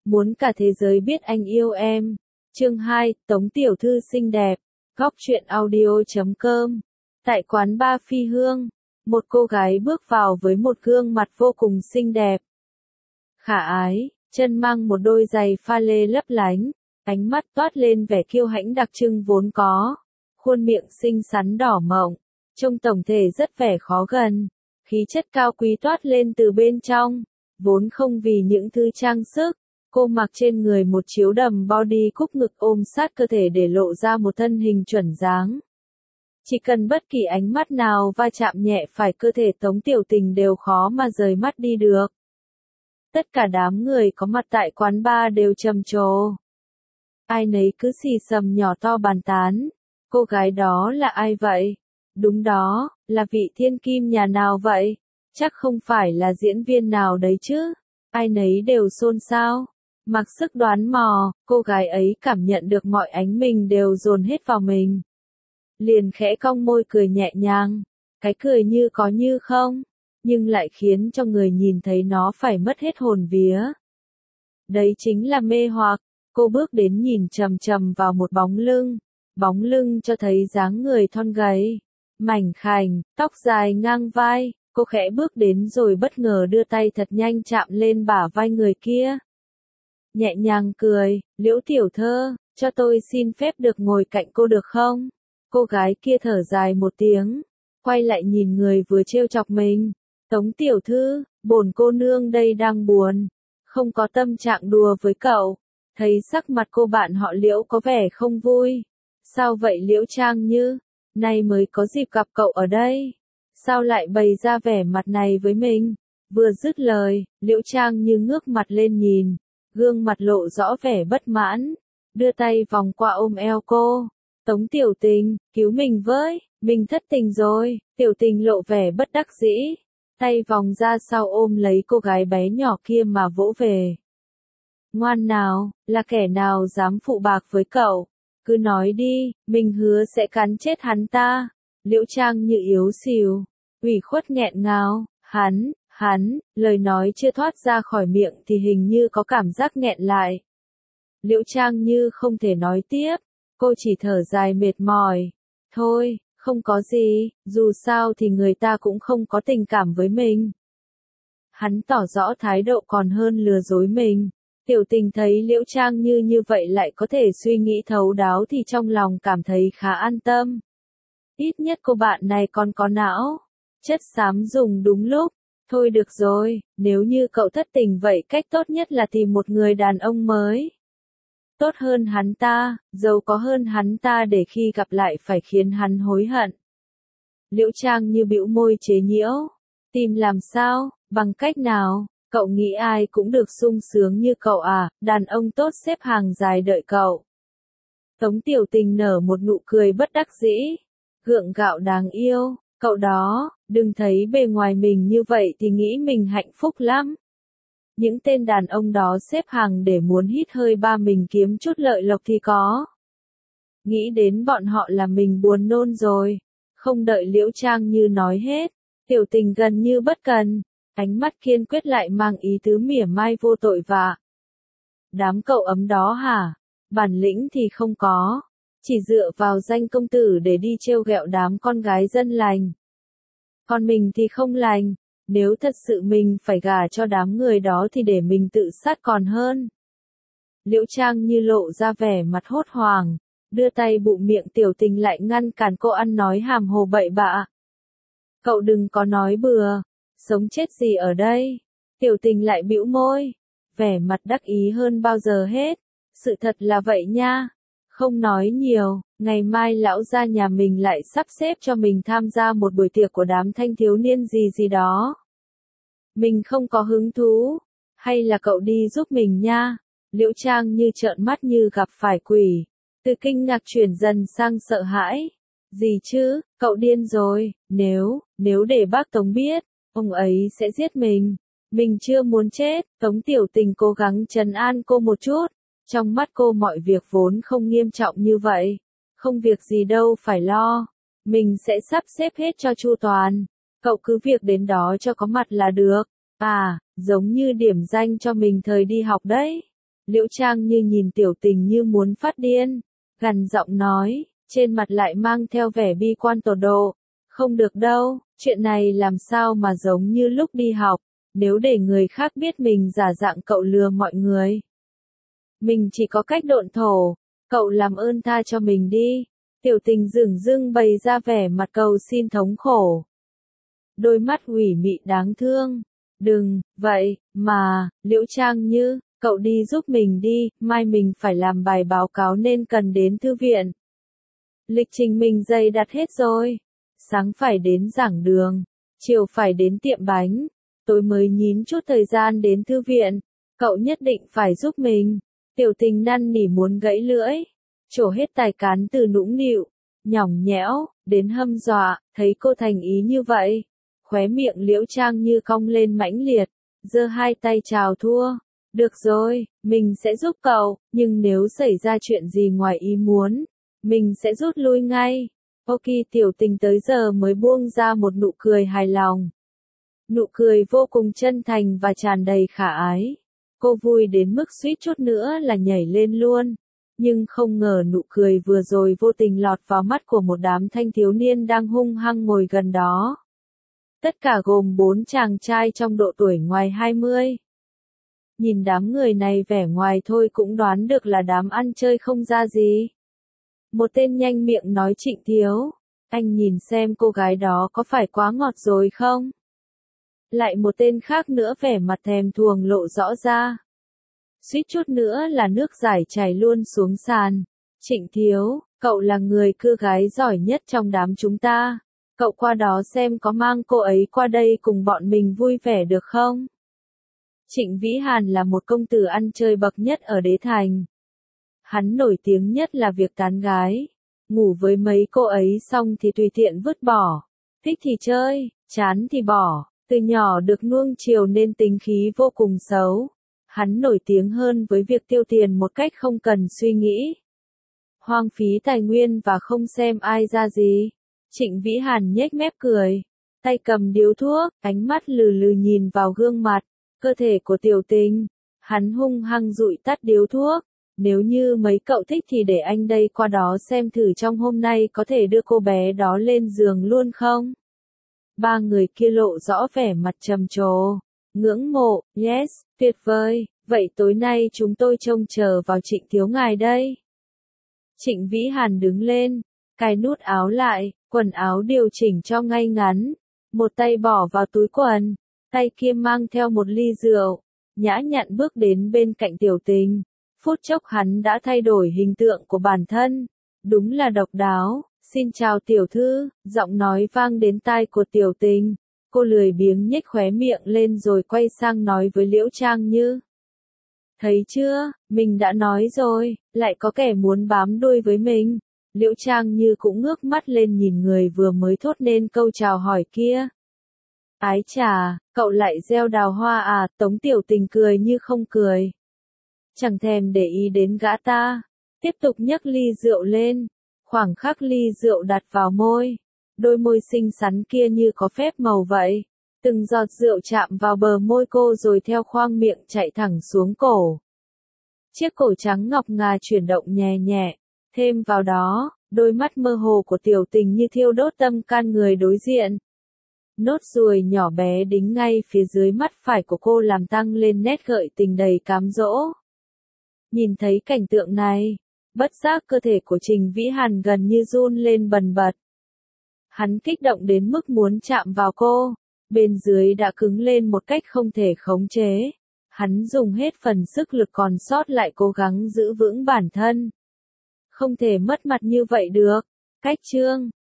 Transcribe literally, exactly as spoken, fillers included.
Muốn cả thế giới biết anh yêu em. Chương hai, Tống tiểu thư xinh đẹp. Góc truyện audio chấm com. Tại quán bar Phi Hương, một cô gái bước vào với một gương mặt vô cùng xinh đẹp. Khả ái, chân mang một đôi giày pha lê lấp lánh, ánh mắt toát lên vẻ kiêu hãnh đặc trưng vốn có. Khuôn miệng xinh xắn đỏ mọng, trông tổng thể rất vẻ khó gần. Khí chất cao quý toát lên từ bên trong, vốn không vì những thứ trang sức. Cô mặc trên người một chiếu đầm body cúc ngực ôm sát cơ thể để lộ ra một thân hình chuẩn dáng. Chỉ cần bất kỳ ánh mắt nào va chạm nhẹ phải cơ thể Tống Tiểu Tình đều khó mà rời mắt đi được. Tất cả đám người có mặt tại quán bar đều trầm trồ. Ai nấy cứ xì xầm nhỏ to bàn tán. Cô gái đó là ai vậy? Đúng đó, là vị thiên kim nhà nào vậy? Chắc không phải là diễn viên nào đấy chứ? Ai nấy đều xôn xao. Mặc sức đoán mò, cô gái ấy cảm nhận được mọi ánh mình đều dồn hết vào mình. Liền khẽ cong môi cười nhẹ nhàng. Cái cười như có như không, nhưng lại khiến cho người nhìn thấy nó phải mất hết hồn vía. Đấy chính là mê hoặc. Cô bước đến nhìn chằm chằm vào một bóng lưng. Bóng lưng cho thấy dáng người thon gầy, mảnh khảnh, tóc dài ngang vai. Cô khẽ bước đến rồi bất ngờ đưa tay thật nhanh chạm lên bả vai người kia. Nhẹ nhàng cười, Liễu tiểu thơ, cho tôi xin phép được ngồi cạnh cô được không? Cô gái kia thở dài một tiếng, quay lại nhìn người vừa trêu chọc mình. Tống tiểu thư, bổn cô nương đây đang buồn, không có tâm trạng đùa với cậu. Thấy sắc mặt cô bạn họ Liễu có vẻ không vui. Sao vậy Liễu Trang Như? Nay mới có dịp gặp cậu ở đây. Sao lại bày ra vẻ mặt này với mình? Vừa dứt lời, Liễu Trang Như ngước mặt lên nhìn. Gương mặt lộ rõ vẻ bất mãn. Đưa tay vòng qua ôm eo cô. Tống Tiểu Tình, cứu mình với, mình thất tình rồi. Tiểu Tình lộ vẻ bất đắc dĩ. Tay vòng ra sau ôm lấy cô gái bé nhỏ kia mà vỗ về. Ngoan nào, là kẻ nào dám phụ bạc với cậu? Cứ nói đi, mình hứa sẽ cắn chết hắn ta. Liễu Trang Như yếu xìu, ủy khuất nghẹn ngào, hắn, hắn, lời nói chưa thoát ra khỏi miệng thì hình như có cảm giác nghẹn lại. Liễu Trang Như không thể nói tiếp, cô chỉ thở dài mệt mỏi. Thôi, không có gì, dù sao thì người ta cũng không có tình cảm với mình. Hắn tỏ rõ thái độ còn hơn lừa dối mình. Tiểu Tình thấy Liễu Trang Như như vậy lại có thể suy nghĩ thấu đáo thì trong lòng cảm thấy khá an tâm. Ít nhất cô bạn này còn có não. Chất xám dùng đúng lúc. Thôi được rồi, nếu như cậu thất tình vậy cách tốt nhất là tìm một người đàn ông mới. Tốt hơn hắn ta, giàu có hơn hắn ta để khi gặp lại phải khiến hắn hối hận. Liễu Trang Như bĩu môi chế nhiễu. Tìm làm sao, bằng cách nào? Cậu nghĩ ai cũng được sung sướng như cậu à, đàn ông tốt xếp hàng dài đợi cậu. Tống Tiểu Tình nở một nụ cười bất đắc dĩ. Gượng gạo đáng yêu, cậu đó, đừng thấy bề ngoài mình như vậy thì nghĩ mình hạnh phúc lắm. Những tên đàn ông đó xếp hàng để muốn hít hơi ba mình kiếm chút lợi lộc thì có. Nghĩ đến bọn họ là mình buồn nôn rồi. Không đợi Liễu Trang Như nói hết, Tiểu Tình gần như bất cần. Ánh mắt kiên quyết lại mang ý tứ mỉa mai vô tội vạ. Đám cậu ấm đó hả? Bản lĩnh thì không có. Chỉ dựa vào danh công tử để đi trêu ghẹo đám con gái dân lành. Còn mình thì không lành. Nếu thật sự mình phải gả cho đám người đó thì để mình tự sát còn hơn. Liễu Trang Như lộ ra vẻ mặt hốt hoảng. Đưa tay bụng miệng Tiểu Tình lại ngăn cản cô ăn nói hàm hồ bậy bạ. Cậu đừng có nói bừa. Sống chết gì ở đây? Tiểu Tình lại bĩu môi, vẻ mặt đắc ý hơn bao giờ hết. Sự thật là vậy nha. Không nói nhiều, ngày mai lão gia nhà mình lại sắp xếp cho mình tham gia một buổi tiệc của đám thanh thiếu niên gì gì đó. Mình không có hứng thú, hay là cậu đi giúp mình nha? Liễu Trang Như trợn mắt như gặp phải quỷ, từ kinh ngạc chuyển dần sang sợ hãi. Gì chứ, cậu điên rồi, nếu, nếu để bác Tống biết, ông ấy sẽ giết mình. Mình chưa muốn chết. Tống Tiểu Tình cố gắng trấn an cô một chút. Trong mắt cô mọi việc vốn không nghiêm trọng như vậy. Không việc gì đâu phải lo. Mình sẽ sắp xếp hết cho chu toàn. Cậu cứ việc đến đó cho có mặt là được. À, giống như điểm danh cho mình thời đi học đấy. Liễu Trang Như nhìn Tiểu Tình như muốn phát điên, gằn giọng nói, trên mặt lại mang theo vẻ bi quan tột độ. Không được đâu, chuyện này làm sao mà giống như lúc đi học, nếu để người khác biết mình giả dạng cậu lừa mọi người. Mình chỉ có cách độn thổ, cậu làm ơn tha cho mình đi. Tiểu Tình dửng dưng bày ra vẻ mặt cầu xin thống khổ. Đôi mắt ủy mị đáng thương. Đừng, vậy, mà, Liễu Trang Như, cậu đi giúp mình đi, mai mình phải làm bài báo cáo nên cần đến thư viện. Lịch trình mình dày đặt hết rồi. Sáng phải đến giảng đường, chiều phải đến tiệm bánh, tối mới nhín chút thời gian đến thư viện. Cậu nhất định phải giúp mình. Tiểu Tình năn nỉ muốn gãy lưỡi, trổ hết tài cán từ nũng nịu, nhõng nhẽo, đến hâm dọa, thấy cô thành ý như vậy. Khóe miệng Liễu Trang Như cong lên mãnh liệt, giơ hai tay chào thua. Được rồi, mình sẽ giúp cậu, nhưng nếu xảy ra chuyện gì ngoài ý muốn, mình sẽ rút lui ngay. Ok, Tiểu Tình tới giờ mới buông ra một nụ cười hài lòng. Nụ cười vô cùng chân thành và tràn đầy khả ái. Cô vui đến mức suýt chút nữa là nhảy lên luôn. Nhưng không ngờ nụ cười vừa rồi vô tình lọt vào mắt của một đám thanh thiếu niên đang hung hăng ngồi gần đó. Tất cả gồm bốn chàng trai trong độ tuổi ngoài hai mươi. Nhìn đám người này vẻ ngoài thôi cũng đoán được là đám ăn chơi không ra gì. Một tên nhanh miệng nói Trịnh Thiếu, anh nhìn xem cô gái đó có phải quá ngọt rồi không? Lại một tên khác nữa vẻ mặt thèm thuồng lộ rõ ra. Suýt chút nữa là nước giải chảy luôn xuống sàn. Trịnh Thiếu, cậu là người cưa gái giỏi nhất trong đám chúng ta. Cậu qua đó xem có mang cô ấy qua đây cùng bọn mình vui vẻ được không? Trịnh Vĩ Hàn là một công tử ăn chơi bậc nhất ở Đế Thành. Hắn nổi tiếng nhất là việc tán gái. Ngủ với mấy cô ấy xong thì tùy tiện vứt bỏ. Thích thì chơi, chán thì bỏ. Từ nhỏ được nuông chiều nên tính khí vô cùng xấu. Hắn nổi tiếng hơn với việc tiêu tiền một cách không cần suy nghĩ. Hoang phí tài nguyên và không xem ai ra gì. Trịnh Vĩ Hàn nhếch mép cười. Tay cầm điếu thuốc, ánh mắt lừ lừ nhìn vào gương mặt, cơ thể của Tiểu Tình. Hắn hung hăng dụi tắt điếu thuốc. Nếu như mấy cậu thích thì để anh đây qua đó xem thử trong hôm nay có thể đưa cô bé đó lên giường luôn không? Ba người kia lộ rõ vẻ mặt trầm trồ. Ngưỡng mộ, yes, tuyệt vời, vậy tối nay chúng tôi trông chờ vào Trịnh Thiếu ngài đây. Trịnh Vĩ Hàn đứng lên, cài nút áo lại, quần áo điều chỉnh cho ngay ngắn. Một tay bỏ vào túi quần, tay kia mang theo một ly rượu, nhã nhặn bước đến bên cạnh Tiểu Tình. Phút chốc hắn đã thay đổi hình tượng của bản thân. Đúng là độc đáo. Xin chào tiểu thư, giọng nói vang đến tai của Tiểu Tình. Cô lười biếng nhếch khóe miệng lên rồi quay sang nói với Liễu Trang Như. Thấy chưa, mình đã nói rồi, lại có kẻ muốn bám đuôi với mình. Liễu Trang Như cũng ngước mắt lên nhìn người vừa mới thốt nên câu chào hỏi kia. Ái chà, cậu lại gieo đào hoa à, Tống Tiểu Tình cười như không cười. Chẳng thèm để ý đến gã ta. Tiếp tục nhấc ly rượu lên. Khoảng khắc ly rượu đặt vào môi. Đôi môi xinh xắn kia như có phép màu vậy. Từng giọt rượu chạm vào bờ môi cô rồi theo khoang miệng chạy thẳng xuống cổ. Chiếc cổ trắng ngọc ngà chuyển động nhẹ nhẹ. Thêm vào đó, đôi mắt mơ hồ của Tiểu Tình như thiêu đốt tâm can người đối diện. Nốt ruồi nhỏ bé đính ngay phía dưới mắt phải của cô làm tăng lên nét gợi tình đầy cám dỗ. Nhìn thấy cảnh tượng này, bất giác cơ thể của Trình Vĩ Hàn gần như run lên bần bật. Hắn kích động đến mức muốn chạm vào cô, bên dưới đã cứng lên một cách không thể khống chế. Hắn dùng hết phần sức lực còn sót lại cố gắng giữ vững bản thân. Không thể mất mặt như vậy được. Cách chương